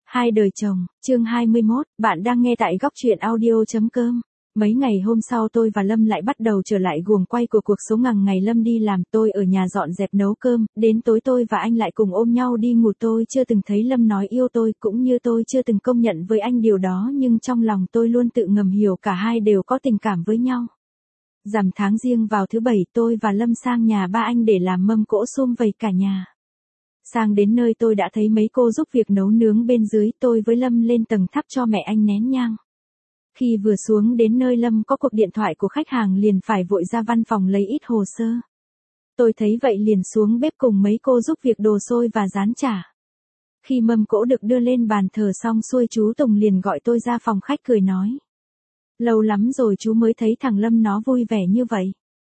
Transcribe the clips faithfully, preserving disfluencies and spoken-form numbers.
Hai đời chồng, chương hai mươi mốt, bạn đang nghe tại góc truyện audio.com. Mấy ngày hôm sau tôi và Lâm lại bắt đầu trở lại guồng quay của cuộc sống ngằng ngày. Lâm đi làm, tôi ở nhà dọn dẹp nấu cơm, đến tối tôi và anh lại cùng ôm nhau đi ngủ. Tôi chưa từng thấy Lâm nói yêu tôi, cũng như tôi chưa từng công nhận với anh điều đó, nhưng trong lòng tôi luôn tự ngầm hiểu cả hai đều có tình cảm với nhau. Rằm tháng Giêng vào thứ bảy, tôi và Lâm sang nhà ba anh để làm mâm cỗ sum vầy cả nhà. Sang đến nơi tôi đã thấy mấy cô giúp việc nấu nướng bên dưới, tôi với Lâm lên tầng thắp cho mẹ anh nén nhang. Khi vừa xuống đến nơi Lâm có cuộc điện thoại của khách hàng liền phải vội ra văn phòng lấy ít hồ sơ. Tôi thấy vậy liền xuống bếp cùng mấy cô giúp việc đồ xôi và rán chả. Khi mâm cỗ được đưa lên bàn thờ xong xuôi, chú Tùng liền gọi tôi ra phòng khách cười nói. Lâu lắm rồi chú mới thấy thằng Lâm nó vui vẻ như vậy.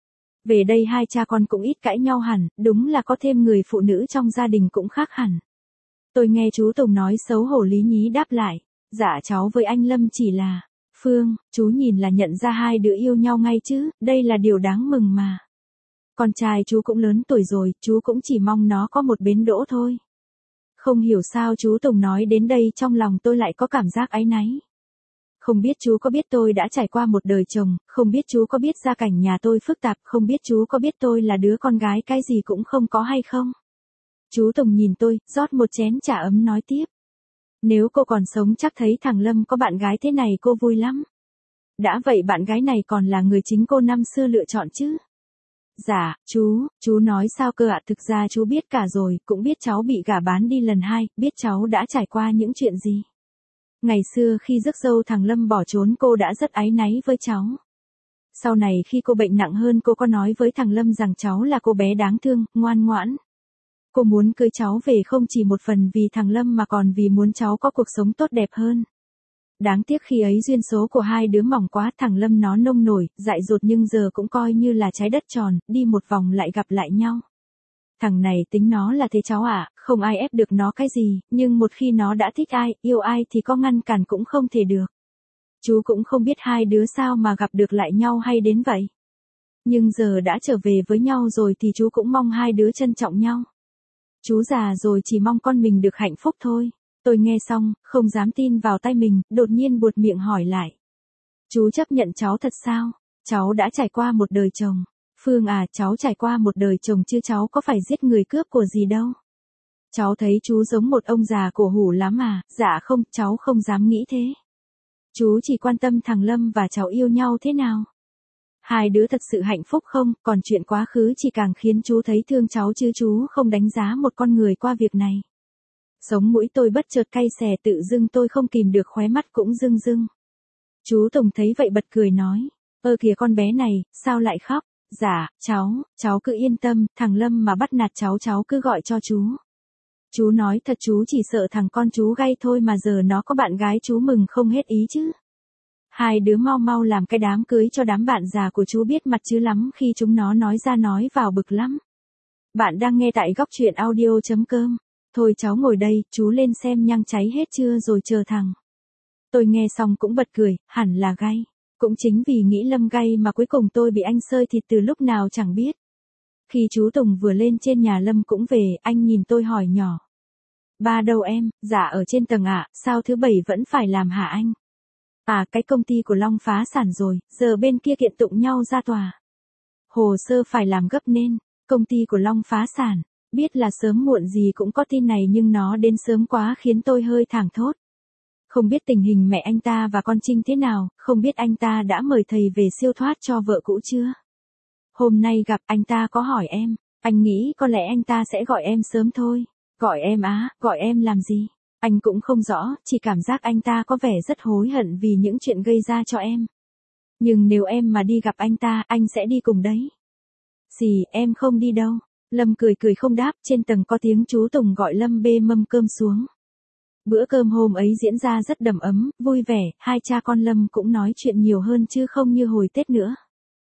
Về đây hai cha con cũng ít cãi nhau hẳn, đúng là có thêm người phụ nữ trong gia đình cũng khác hẳn. Tôi nghe chú Tùng nói xấu hổ lý nhí đáp lại. Dạ cháu với anh Lâm chỉ là... Phương, chú nhìn là nhận ra hai đứa yêu nhau ngay chứ, đây là điều đáng mừng mà. Con trai chú cũng lớn tuổi rồi, chú cũng chỉ mong nó có một bến đỗ thôi. Không hiểu sao chú Tùng nói đến đây trong lòng tôi lại có cảm giác áy náy. Không biết chú có biết tôi đã trải qua một đời chồng, không biết chú có biết gia cảnh nhà tôi phức tạp, không biết chú có biết tôi là đứa con gái cái gì cũng không có hay không. Chú Tùng nhìn tôi, rót một chén trà ấm nói tiếp. Nếu cô còn sống chắc thấy thằng Lâm có bạn gái thế này cô vui lắm. Đã vậy bạn gái này còn là người chính cô năm xưa lựa chọn chứ. Dạ, chú, chú nói sao cơ ạ? Thực ra chú biết cả rồi, cũng biết cháu bị gả bán đi lần hai, biết cháu đã trải qua những chuyện gì. Ngày xưa khi rước dâu thằng Lâm bỏ trốn cô đã rất áy náy với cháu. Sau này khi cô bệnh nặng hơn cô có nói với thằng Lâm rằng cháu là cô bé đáng thương, ngoan ngoãn. Cô muốn cưới cháu về không chỉ một phần vì thằng Lâm mà còn vì muốn cháu có cuộc sống tốt đẹp hơn. Đáng tiếc khi ấy duyên số của hai đứa mỏng quá, thằng Lâm nó nông nổi, dại dột nhưng giờ cũng coi như là trái đất tròn, đi một vòng lại gặp lại nhau. Thằng này tính nó là thế cháu ạ, à, không ai ép được nó cái gì, nhưng một khi nó đã thích ai, yêu ai thì có ngăn cản cũng không thể được. Chú cũng không biết hai đứa sao mà gặp được lại nhau hay đến vậy. Nhưng giờ đã trở về với nhau rồi thì chú cũng mong hai đứa trân trọng nhau. Chú già rồi chỉ mong con mình được hạnh phúc thôi. Tôi nghe xong, không dám tin vào tay mình, đột nhiên buột miệng hỏi lại. Chú chấp nhận cháu thật sao? Cháu đã trải qua một đời chồng. Phương à, cháu trải qua một đời chồng chứ cháu có phải giết người cướp của gì đâu. Cháu thấy chú giống một ông già cổ hủ lắm à? Dạ không, cháu không dám nghĩ thế. Chú chỉ quan tâm thằng Lâm và cháu yêu nhau thế nào. Hai đứa thật sự hạnh phúc không, còn chuyện quá khứ chỉ càng khiến chú thấy thương cháu chứ chú không đánh giá một con người qua việc này. Sống mũi tôi bất chợt cay xè, tự dưng tôi không kìm được khóe mắt cũng rưng rưng. Chú Tùng thấy vậy bật cười nói, ơ kìa con bé này, sao lại khóc? Dạ, cháu, cháu cứ yên tâm, thằng Lâm mà bắt nạt cháu cháu cứ gọi cho chú. Chú nói thật chú chỉ sợ thằng con chú gay thôi mà giờ nó có bạn gái chú mừng không hết ý chứ. Hai đứa mau mau làm cái đám cưới cho đám bạn già của chú biết mặt chứ lắm khi chúng nó nói ra nói vào bực lắm. Bạn đang nghe tại góc truyện audio.com. Thôi cháu ngồi đây, chú lên xem nhang cháy hết chưa rồi chờ thằng. Tôi nghe xong cũng bật cười, hẳn là gay. Cũng chính vì nghĩ Lâm gay mà cuối cùng tôi bị anh sơi thịt từ lúc nào chẳng biết. Khi chú Tùng vừa lên trên nhà Lâm cũng về, anh nhìn tôi hỏi nhỏ. Ba đâu em? Dạ ở trên tầng ạ, sao thứ bảy vẫn phải làm hả anh? À cái công ty của Long phá sản rồi, giờ bên kia kiện tụng nhau ra tòa. Hồ sơ phải làm gấp nên, công ty của Long phá sản. Biết là sớm muộn gì cũng có tin này nhưng nó đến sớm quá khiến tôi hơi thảng thốt. Không biết tình hình mẹ anh ta và con Trinh thế nào, không biết anh ta đã mời thầy về siêu thoát cho vợ cũ chưa? Hôm nay gặp anh ta có hỏi em, anh nghĩ có lẽ anh ta sẽ gọi em sớm thôi. Gọi em á, gọi em làm gì? Anh cũng không rõ, chỉ cảm giác anh ta có vẻ rất hối hận vì những chuyện gây ra cho em. Nhưng nếu em mà đi gặp anh ta, anh sẽ đi cùng đấy. Gì, em không đi đâu. Lâm cười cười không đáp, trên tầng có tiếng chú Tùng gọi Lâm bê mâm cơm xuống. Bữa cơm hôm ấy diễn ra rất đầm ấm, vui vẻ, hai cha con Lâm cũng nói chuyện nhiều hơn chứ không như hồi Tết nữa.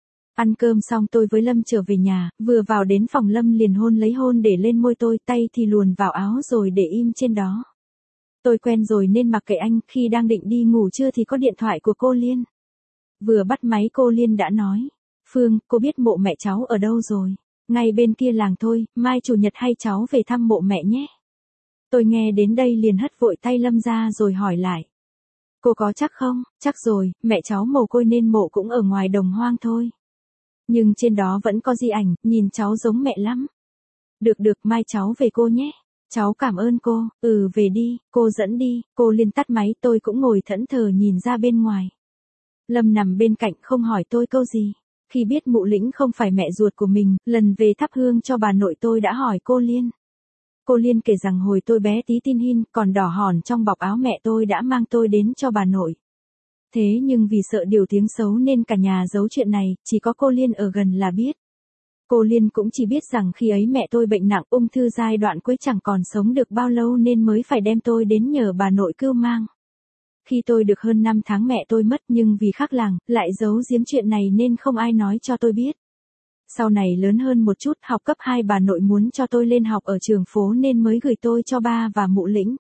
Ăn cơm xong tôi với Lâm trở về nhà, vừa vào đến phòng Lâm liền hôn lấy hôn để lên môi tôi, tay thì luồn vào áo rồi để im trên đó. Tôi quen rồi nên mặc kệ anh, khi đang định đi ngủ trưa thì có điện thoại của cô Liên. Vừa bắt máy cô Liên đã nói, Phương, cô biết mộ mẹ cháu ở đâu rồi? Ngay bên kia làng thôi, mai chủ nhật hay cháu về thăm mộ mẹ nhé. Tôi nghe đến đây liền hất vội tay Lâm ra rồi hỏi lại. Cô có chắc không? Chắc rồi, mẹ cháu mồ côi nên mộ cũng ở ngoài đồng hoang thôi. Nhưng trên đó vẫn có di ảnh, nhìn cháu giống mẹ lắm. Được được, mai cháu về cô nhé. Cháu cảm ơn cô, ừ về đi, cô dẫn đi, cô liền tắt máy. Tôi cũng ngồi thẫn thờ nhìn ra bên ngoài. Lâm nằm bên cạnh không hỏi tôi câu gì. Khi biết Mụ Lĩnh không phải mẹ ruột của mình, lần về thắp hương cho bà nội tôi đã hỏi cô Liên. Cô Liên kể rằng hồi tôi bé tí tin hin, còn đỏ hòn trong bọc áo mẹ tôi đã mang tôi đến cho bà nội. Thế nhưng vì sợ điều tiếng xấu nên cả nhà giấu chuyện này, chỉ có cô Liên ở gần là biết. Cô Liên cũng chỉ biết rằng khi ấy mẹ tôi bệnh nặng ung thư giai đoạn cuối chẳng còn sống được bao lâu nên mới phải đem tôi đến nhờ bà nội cưu mang. Khi tôi được hơn năm tháng mẹ tôi mất nhưng vì khác làng, lại giấu giếm chuyện này nên không ai nói cho tôi biết. Sau này lớn hơn một chút, học cấp hai bà nội muốn cho tôi lên học ở trường phố nên mới gửi tôi cho ba và Mụ Lĩnh.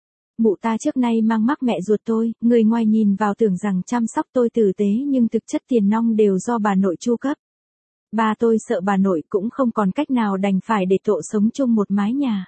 Mụ ta trước nay mang mắc mẹ ruột tôi, người ngoài nhìn vào tưởng rằng chăm sóc tôi tử tế nhưng thực chất tiền nong đều do bà nội chu cấp. Ba tôi sợ bà nội cũng không còn cách nào đành phải để tội sống chung một mái nhà.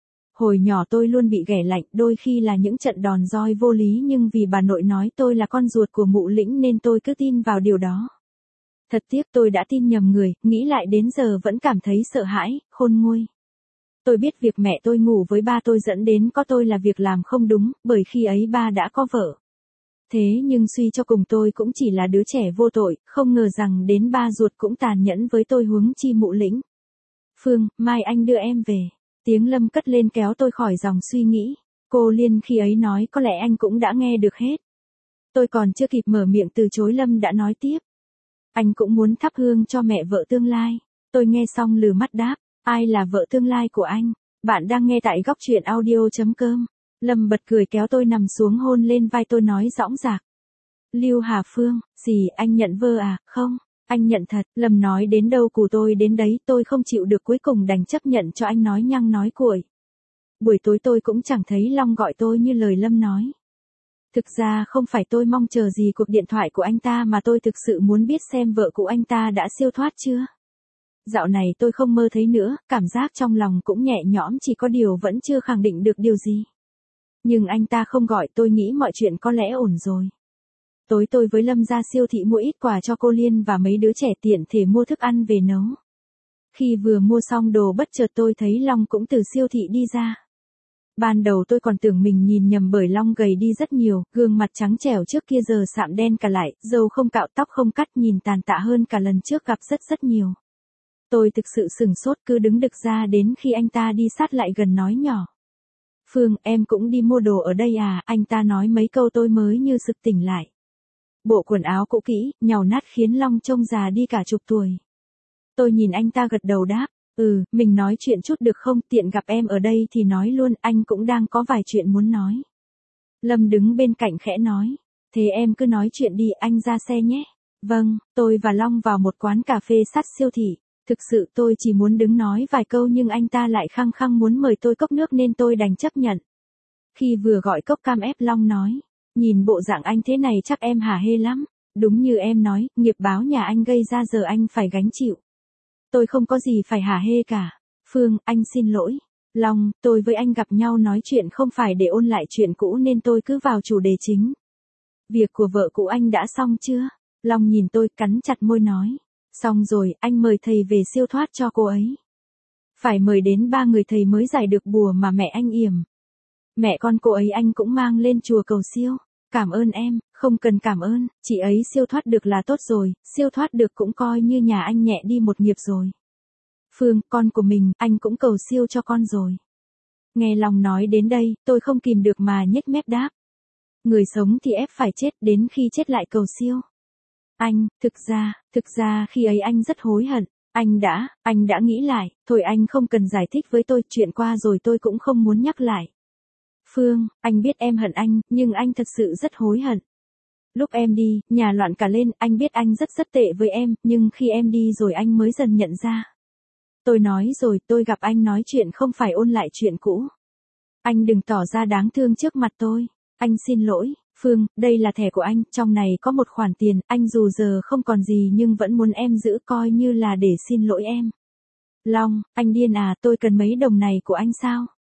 Hồi nhỏ tôi luôn bị ghẻ lạnh, đôi khi là những trận đòn roi vô lý nhưng vì bà nội nói tôi là con ruột của Mụ Lĩnh nên tôi cứ tin vào điều đó. Thật tiếc tôi đã tin nhầm người, nghĩ lại đến giờ vẫn cảm thấy sợ hãi, khôn nguôi. Tôi biết việc mẹ tôi ngủ với ba tôi dẫn đến có tôi là việc làm không đúng, bởi khi ấy ba đã có vợ. Thế nhưng suy cho cùng tôi cũng chỉ là đứa trẻ vô tội, không ngờ rằng đến ba ruột cũng tàn nhẫn với tôi huống chi Mụ Lĩnh. Phương, mai anh đưa em về. Tiếng Lâm cất lên kéo tôi khỏi dòng suy nghĩ. Cô Liên khi ấy nói có lẽ anh cũng đã nghe được hết. Tôi còn chưa kịp mở miệng từ chối Lâm đã nói tiếp. Anh cũng muốn thắp hương cho mẹ vợ tương lai. Tôi nghe xong lừ mắt đáp. Ai là vợ tương lai của anh? Bạn đang nghe tại góc truyện audio.com. Lâm bật cười kéo tôi nằm xuống hôn lên vai tôi nói dõng dạc. Lưu Hà Phương, gì anh nhận vơ à? Không, anh nhận thật. Lâm nói đến đâu cù tôi đến đấy, tôi không chịu được cuối cùng đành chấp nhận cho anh nói nhăng nói cuội. Buổi tối tôi cũng chẳng thấy Long gọi tôi như lời Lâm nói. Thực ra không phải tôi mong chờ gì cuộc điện thoại của anh ta mà tôi thực sự muốn biết xem vợ của anh ta đã siêu thoát chưa. Dạo này tôi không mơ thấy nữa, cảm giác trong lòng cũng nhẹ nhõm chỉ có điều vẫn chưa khẳng định được điều gì. Nhưng anh ta không gọi tôi nghĩ mọi chuyện có lẽ ổn rồi. Tối tôi với Lâm ra siêu thị mua ít quà cho cô Liên và mấy đứa trẻ tiện thể mua thức ăn về nấu. Khi vừa mua xong đồ bất chợt tôi thấy Long cũng từ siêu thị đi ra. Ban đầu tôi còn tưởng mình nhìn nhầm bởi Long gầy đi rất nhiều, gương mặt trắng trẻo trước kia giờ sạm đen cả lại, râu không cạo tóc không cắt nhìn tàn tạ hơn cả lần trước gặp rất rất nhiều. Tôi thực sự sửng sốt cứ đứng đực ra đến khi anh ta đi sát lại gần nói nhỏ. Phương, em cũng đi mua đồ ở đây à? Anh ta nói mấy câu tôi mới như sực tỉnh lại. Bộ quần áo cũ kỹ, nhàu nát khiến Long trông già đi cả chục tuổi. Tôi nhìn anh ta gật đầu đáp. Ừ, mình nói chuyện chút được không? Tiện gặp em ở đây thì nói luôn, anh cũng đang có vài chuyện muốn nói. Lâm đứng bên cạnh khẽ nói. Thế em cứ nói chuyện đi, anh ra xe nhé. Vâng, tôi và Long vào một quán cà phê sát siêu thị. Thực sự tôi chỉ muốn đứng nói vài câu nhưng anh ta lại khăng khăng muốn mời tôi cốc nước nên tôi đành chấp nhận. Khi vừa gọi cốc cam ép Long nói. Nhìn bộ dạng anh thế này chắc em hả hê lắm. Đúng như em nói, nghiệp báo nhà anh gây ra giờ anh phải gánh chịu. Tôi không có gì phải hả hê cả. Phương, anh xin lỗi. Long, tôi với anh gặp nhau nói chuyện không phải để ôn lại chuyện cũ nên tôi cứ vào chủ đề chính. Việc của vợ cũ anh đã xong chưa? Long nhìn tôi cắn chặt môi nói. Xong rồi, anh mời thầy về siêu thoát cho cô ấy. Phải mời đến ba người thầy mới giải được bùa mà mẹ anh yểm. Mẹ con cô ấy anh cũng mang lên chùa cầu siêu. Cảm ơn em, không cần cảm ơn, chị ấy siêu thoát được là tốt rồi, siêu thoát được cũng coi như nhà anh nhẹ đi một nghiệp rồi. Phương, con của mình, anh cũng cầu siêu cho con rồi. Nghe Long nói đến đây, tôi không kìm được mà nhếch mép đáp. Người sống thì ép phải chết, đến khi chết lại cầu siêu. Anh, thực ra, thực ra khi ấy anh rất hối hận, anh đã, anh đã nghĩ lại, thôi anh không cần giải thích với tôi, chuyện qua rồi tôi cũng không muốn nhắc lại. Phương, anh biết em hận anh, nhưng anh thật sự rất hối hận. Lúc em đi, nhà loạn cả lên, anh biết anh rất rất tệ với em, nhưng khi em đi rồi anh mới dần nhận ra. Tôi nói rồi, tôi gặp anh nói chuyện không phải ôn lại chuyện cũ. Anh đừng tỏ ra đáng thương trước mặt tôi. Anh xin lỗi, Phương, đây là thẻ của anh, trong này có một khoản tiền, anh dù giờ không còn gì nhưng vẫn muốn em giữ coi như là để xin lỗi em. Long, anh điên à, tôi cần mấy đồng này của anh sao?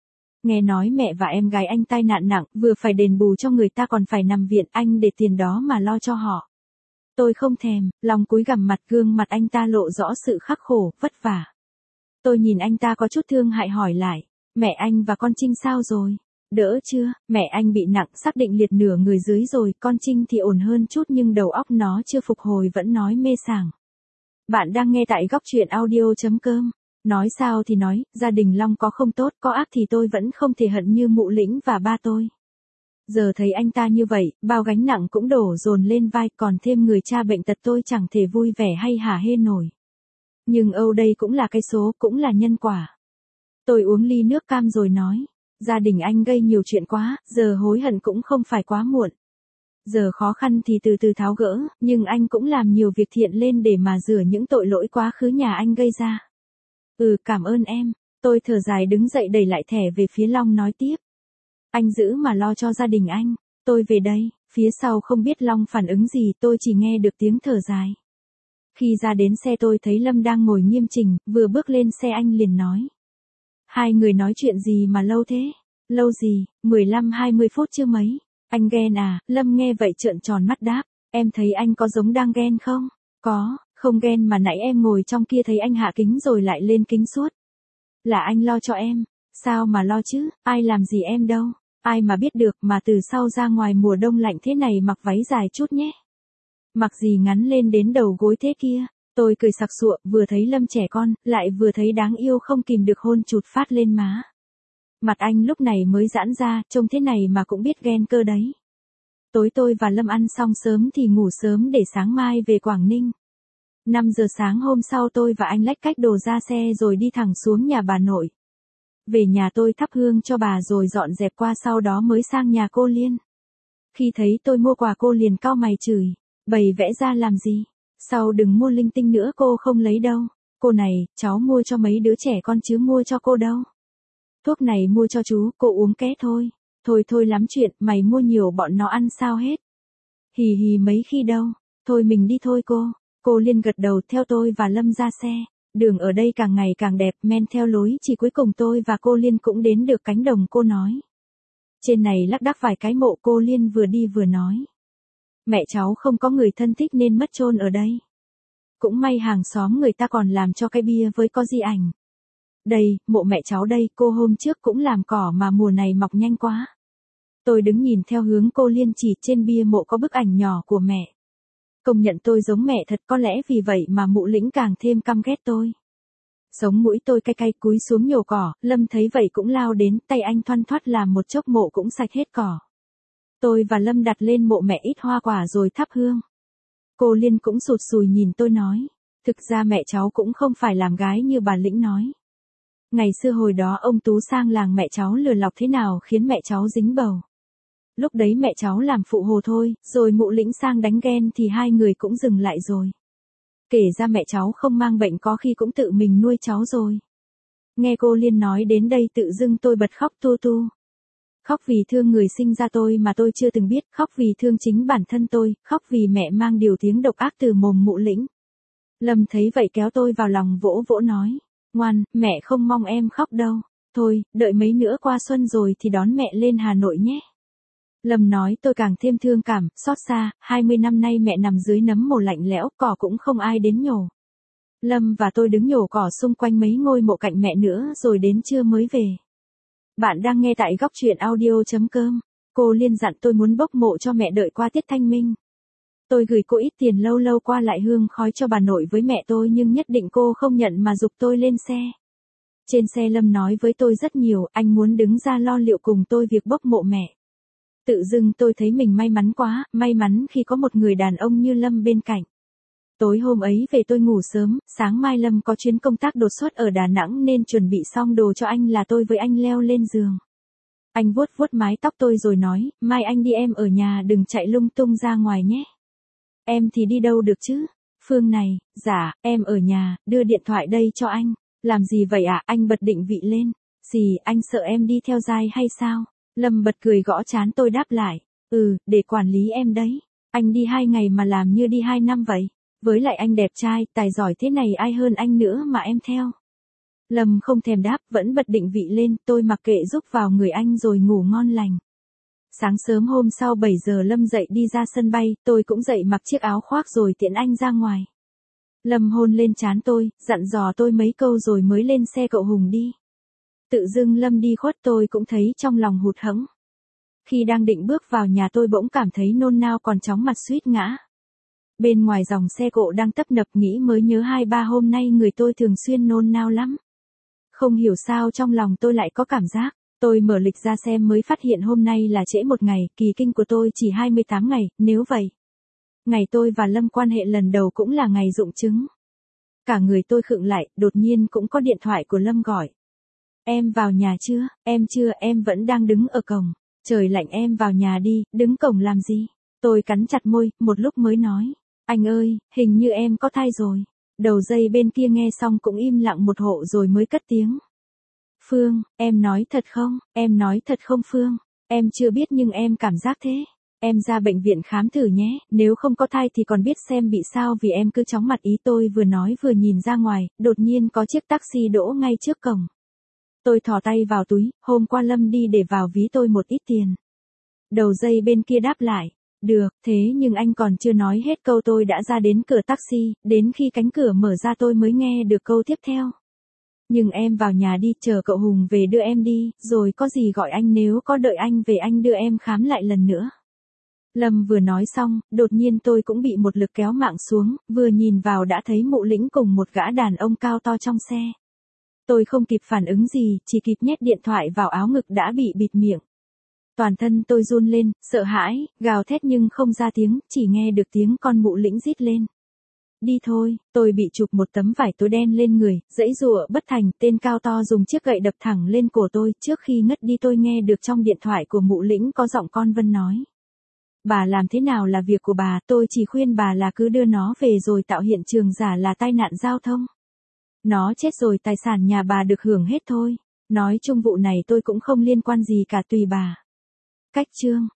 Nghe nói mẹ và em gái anh tai nạn nặng, vừa phải đền bù cho người ta còn phải nằm viện, anh để tiền đó mà lo cho họ. Tôi không thèm, Long cúi gằm mặt, gương mặt anh ta lộ rõ sự khắc khổ, vất vả. Tôi nhìn anh ta có chút thương hại hỏi lại, mẹ anh và con Trinh sao rồi? Đỡ chưa? Mẹ anh bị nặng, xác định liệt nửa người dưới rồi, con Trinh thì ổn hơn chút nhưng đầu óc nó chưa phục hồi, vẫn nói mê sảng. Bạn đang nghe tại góc truyện audio.com. Nói sao thì nói, gia đình Long có không tốt, có ác thì tôi vẫn không thể hận như Mụ Lĩnh và ba tôi. Giờ thấy anh ta như vậy, bao gánh nặng cũng đổ dồn lên vai, còn thêm người cha bệnh tật tôi chẳng thể vui vẻ hay hả hê nổi. Nhưng âu đây cũng là cái số, cũng là nhân quả. Tôi uống ly nước cam rồi nói, gia đình anh gây nhiều chuyện quá, giờ hối hận cũng không phải quá muộn. Giờ khó khăn thì từ từ tháo gỡ, nhưng anh cũng làm nhiều việc thiện lên để mà rửa những tội lỗi quá khứ nhà anh gây ra. Ừ, cảm ơn em. Tôi thở dài đứng dậy đẩy lại thẻ về phía Long nói tiếp. Anh giữ mà lo cho gia đình anh, tôi về đây. Phía sau không biết Long phản ứng gì, tôi chỉ nghe được tiếng thở dài. Khi ra đến xe tôi thấy Lâm đang ngồi nghiêm chỉnh, vừa bước lên xe anh liền nói. Hai người nói chuyện gì mà lâu thế? Lâu gì, mười lăm hai mươi phút chưa mấy. Anh ghen à? Lâm nghe vậy trợn tròn mắt đáp. Em thấy anh có giống đang ghen không? Có, không ghen mà nãy em ngồi trong kia thấy anh hạ kính rồi lại lên kính suốt. Là anh lo cho em. Sao mà lo chứ, ai làm gì em đâu. Ai mà biết được, mà từ sau ra ngoài mùa đông lạnh thế này mặc váy dài chút nhé. Mặc gì ngắn lên đến đầu gối thế kia. Tôi cười sặc sụa, vừa thấy Lâm trẻ con, lại vừa thấy đáng yêu không kìm được hôn chụt phát lên má. Mặt anh lúc này mới giãn ra, trông thế này mà cũng biết ghen cơ đấy. Tối tôi và Lâm ăn xong sớm thì ngủ sớm để sáng mai về Quảng Ninh. năm giờ sáng hôm sau tôi và anh lách cách đồ ra xe rồi đi thẳng xuống nhà bà nội. Về nhà tôi thắp hương cho bà rồi dọn dẹp qua, sau đó mới sang nhà cô Liên. Khi thấy tôi mua quà cô liền cau mày chửi, bày vẽ ra làm gì? Sau đừng mua linh tinh nữa, cô không lấy đâu. Cô này, cháu mua cho mấy đứa trẻ con chứ mua cho cô đâu. Thuốc này mua cho chú, cô uống ké thôi. Thôi thôi lắm chuyện, mày mua nhiều bọn nó ăn sao hết. Hì hì mấy khi đâu, thôi mình đi thôi cô. Cô Liên gật đầu theo tôi và Lâm ra xe. Đường ở đây càng ngày càng đẹp, men theo lối chỉ cuối cùng tôi và cô Liên cũng đến được cánh đồng cô nói. Trên này lác đác vài cái mộ, cô Liên vừa đi vừa nói. Mẹ cháu không có người thân thích nên mất chôn ở đây. Cũng may hàng xóm người ta còn làm cho cái bia với có di ảnh. Đây, mộ mẹ cháu đây, cô hôm trước cũng làm cỏ mà mùa này mọc nhanh quá. Tôi đứng nhìn theo hướng cô Liên chỉ, trên bia mộ có bức ảnh nhỏ của mẹ. Công nhận tôi giống mẹ thật, có lẽ vì vậy mà Mụ Lĩnh càng thêm căm ghét tôi. Sống mũi tôi cay cay cúi xuống nhổ cỏ, Lâm thấy vậy cũng lao đến, tay anh thoăn thoắt làm một chốc mộ cũng sạch hết cỏ. Tôi và Lâm đặt lên mộ mẹ ít hoa quả rồi thắp hương. Cô Liên cũng sụt sùi nhìn tôi nói, thực ra mẹ cháu cũng không phải làm gái như bà Lĩnh nói. Ngày xưa hồi đó ông Tú sang làng mẹ cháu lừa lọc thế nào khiến mẹ cháu dính bầu. Lúc đấy mẹ cháu làm phụ hồ thôi, rồi Mụ Lĩnh sang đánh ghen thì hai người cũng dừng lại rồi. Kể ra mẹ cháu không mang bệnh có khi cũng tự mình nuôi cháu rồi. Nghe cô Liên nói đến đây tự dưng tôi bật khóc tu tu. Khóc vì thương người sinh ra tôi mà tôi chưa từng biết, khóc vì thương chính bản thân tôi, khóc vì mẹ mang điều tiếng độc ác từ mồm Mụ Lĩnh. Lâm thấy vậy kéo tôi vào lòng vỗ vỗ nói, ngoan, mẹ không mong em khóc đâu. Thôi, đợi mấy nữa qua xuân rồi thì đón mẹ lên Hà Nội nhé. Lâm nói tôi càng thêm thương cảm, xót xa, hai mươi năm nay mẹ nằm dưới nấm mồ lạnh lẽo, cỏ cũng không ai đến nhổ. Lâm và tôi đứng nhổ cỏ xung quanh mấy ngôi mộ cạnh mẹ nữa rồi đến trưa mới về. Bạn đang nghe tại góc truyện audio.com. Cô Liên dặn tôi muốn bốc mộ cho mẹ đợi qua Tiết Thanh Minh. Tôi gửi cô ít tiền lâu lâu qua lại hương khói cho bà nội với mẹ tôi nhưng nhất định cô không nhận mà giục tôi lên xe. Trên xe Lâm nói với tôi rất nhiều, anh muốn đứng ra lo liệu cùng tôi việc bốc mộ mẹ. Tự dưng tôi thấy mình may mắn quá, may mắn khi có một người đàn ông như Lâm bên cạnh. Tối hôm ấy về tôi ngủ sớm, sáng mai Lâm có chuyến công tác đột xuất ở Đà Nẵng nên chuẩn bị xong đồ cho anh là tôi với anh leo lên giường. Anh vuốt vuốt mái tóc tôi rồi nói, mai anh đi em ở nhà đừng chạy lung tung ra ngoài nhé. Em thì đi đâu được chứ? Phương này, dạ, em ở nhà, đưa điện thoại đây cho anh. Làm gì vậy ạ? À? Anh bật định vị lên. Gì, anh sợ em đi theo dai hay sao? Lâm bật cười gõ trán tôi đáp lại. Ừ, để quản lý em đấy. Anh đi hai ngày mà làm như đi hai năm vậy. Với lại anh đẹp trai, tài giỏi thế này ai hơn anh nữa mà em theo. Lâm không thèm đáp, vẫn bật định vị lên, tôi mặc kệ rúc vào người anh rồi ngủ ngon lành. Sáng sớm hôm sau bảy giờ Lâm dậy đi ra sân bay, tôi cũng dậy mặc chiếc áo khoác rồi tiễn anh ra ngoài. Lâm hôn lên trán tôi, dặn dò tôi mấy câu rồi mới lên xe cậu Hùng đi. Tự dưng Lâm đi khuất tôi cũng thấy trong lòng hụt hẫng. Khi đang định bước vào nhà tôi bỗng cảm thấy nôn nao còn chóng mặt suýt ngã. Bên ngoài dòng xe cộ đang tấp nập nghĩ mới nhớ hai ba hôm nay người tôi thường xuyên nôn nao lắm. Không hiểu sao trong lòng tôi lại có cảm giác. Tôi mở lịch ra xem mới phát hiện hôm nay là trễ một ngày, kỳ kinh của tôi chỉ hai mươi tám ngày, nếu vậy. Ngày tôi và Lâm quan hệ lần đầu cũng là ngày dụng trứng. Cả người tôi khựng lại, đột nhiên cũng có điện thoại của Lâm gọi. Em vào nhà chưa? Em chưa, em vẫn đang đứng ở cổng. Trời lạnh em vào nhà đi, đứng cổng làm gì? Tôi cắn chặt môi, một lúc mới nói. Anh ơi, hình như em có thai rồi. Đầu dây bên kia nghe xong cũng im lặng một hộ rồi mới cất tiếng. Phương, em nói thật không? Em nói thật không Phương? Em chưa biết nhưng em cảm giác thế. Em ra bệnh viện khám thử nhé, nếu không có thai thì còn biết xem bị sao vì em cứ chóng mặt ý. Tôi vừa nói vừa nhìn ra ngoài, đột nhiên có chiếc taxi đỗ ngay trước cổng. Tôi thò tay vào túi, hôm qua Lâm đi để vào ví tôi một ít tiền. Đầu dây bên kia đáp lại. Được, thế nhưng anh còn chưa nói hết câu tôi đã ra đến cửa taxi, đến khi cánh cửa mở ra tôi mới nghe được câu tiếp theo. Nhưng em vào nhà đi, chờ cậu Hùng về đưa em đi, rồi có gì gọi anh, nếu có đợi anh về anh đưa em khám lại lần nữa. Lâm vừa nói xong, đột nhiên tôi cũng bị một lực kéo mạng xuống, vừa nhìn vào đã thấy Mụ Lĩnh cùng một gã đàn ông cao to trong xe. Tôi không kịp phản ứng gì, chỉ kịp nhét điện thoại vào áo ngực đã bị bịt miệng. Toàn thân tôi run lên, sợ hãi, gào thét nhưng không ra tiếng, chỉ nghe được tiếng con Mụ Lĩnh rít lên. Đi thôi, tôi bị chụp một tấm vải tối đen lên người, giãy giụa bất thành, tên cao to dùng chiếc gậy đập thẳng lên cổ tôi, trước khi ngất đi tôi nghe được trong điện thoại của Mụ Lĩnh có giọng con Vân nói. Bà làm thế nào là việc của bà, tôi chỉ khuyên bà là cứ đưa nó về rồi tạo hiện trường giả là tai nạn giao thông. Nó chết rồi tài sản nhà bà được hưởng hết thôi. Nói chung vụ này tôi cũng không liên quan gì cả tùy bà. Cách chương